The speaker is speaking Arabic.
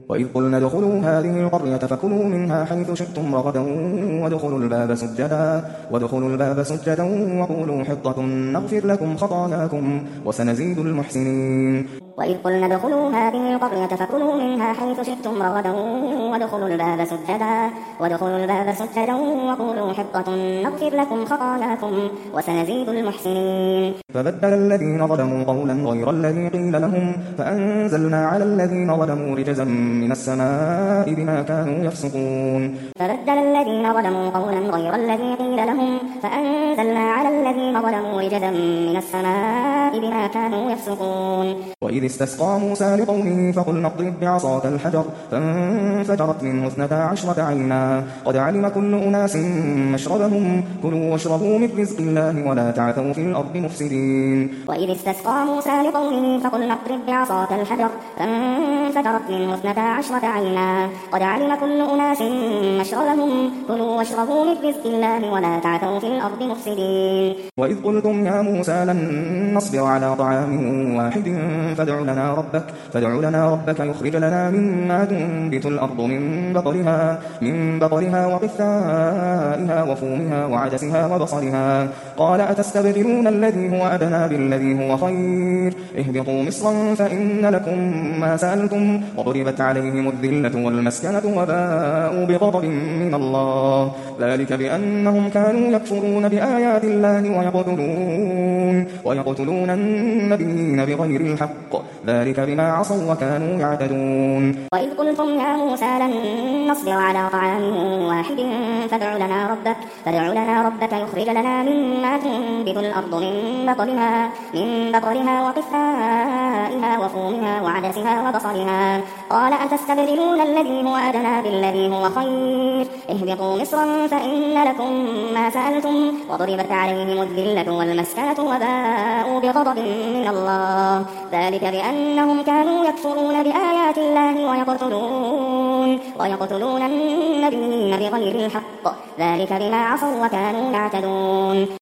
وإذ قلنا ادخلوا هذه القرية فكلوا منها حيث شئتم رغدا وادخلوا الباب سجدا وقولوا حطة نغفر لكم خطاياكم وسنزيد المحسنين. وإذ قلنا ادخلوا هذه القرية فكلوا منها حيث شئتم رغدا وادخلوا الباب سجدا وقولوا حطة نغفر لكم خطاياكم وسنزيد المحسنين. فبدل الذين ظلموا قولا غير الذي قيل لهم فأنزلنا على الذين ظلموا رجزا من السماء بما كانوا يفسقون. فبدل الذين ظلموا قولا غير الذي قيل لهم فأنزلنا على الذين ظلموا رجزا من السماء بما كانوا يفسقون. وإذ استسقى موسى لقومه فقلنا اضرب بعصاك الحجر فانفجرت منه 12 عينا قد علم كل أناس مشربهم كلوا واشربوا من رزق الله ولا تعثوا في الأرض مفسدين. وإذ استسقى موسى لقومه فقلنا اضرب بعصاك الحجر فانفجرت منه 12 عينا قد علم كل أناس مشربهم كلوا واشربوا من رزق الله ولا تعثوا في الأرض مفسدين. وإذ قلتم يا موسى لن نصبر على طعام واحد فادع لنا ربك يخرج لنا مما تنبت الأرض من بقرها وقثائها وفومها وعدسها وبصلها قال أتستبدلون الذي هو أدنى بالذي هو خير اهبطوا مصرا فإن لكم ما سألتم وضربت عليهم الذلة والمسكنة وباءوا بغضب من الله ذلك بأنهم كانوا يكفرون بآيات الله ويقتلون النبيين بغير الحق ذلك بما عصوا وكانوا يعتدون. وإذ قلتم يا موسى لن نصبر على طعام واحد فادع لنا ربك يخرج لنا مما تنبت الأرض من بقرها وقثائها وفومها وعدسها وبصلها قال أتستبدلون الذي هو أدنى بالذي هو خير اهبطوا مصرا فإن لكم ما سألتم وضربت عليهم الذلة والمسكنة وباءوا بغضب من الله ذلك بأنهم كانوا يكفرون بآيات الله ويقتلون النبيين بغير الحق ذلك بما عصوا وكانوا يعتدون.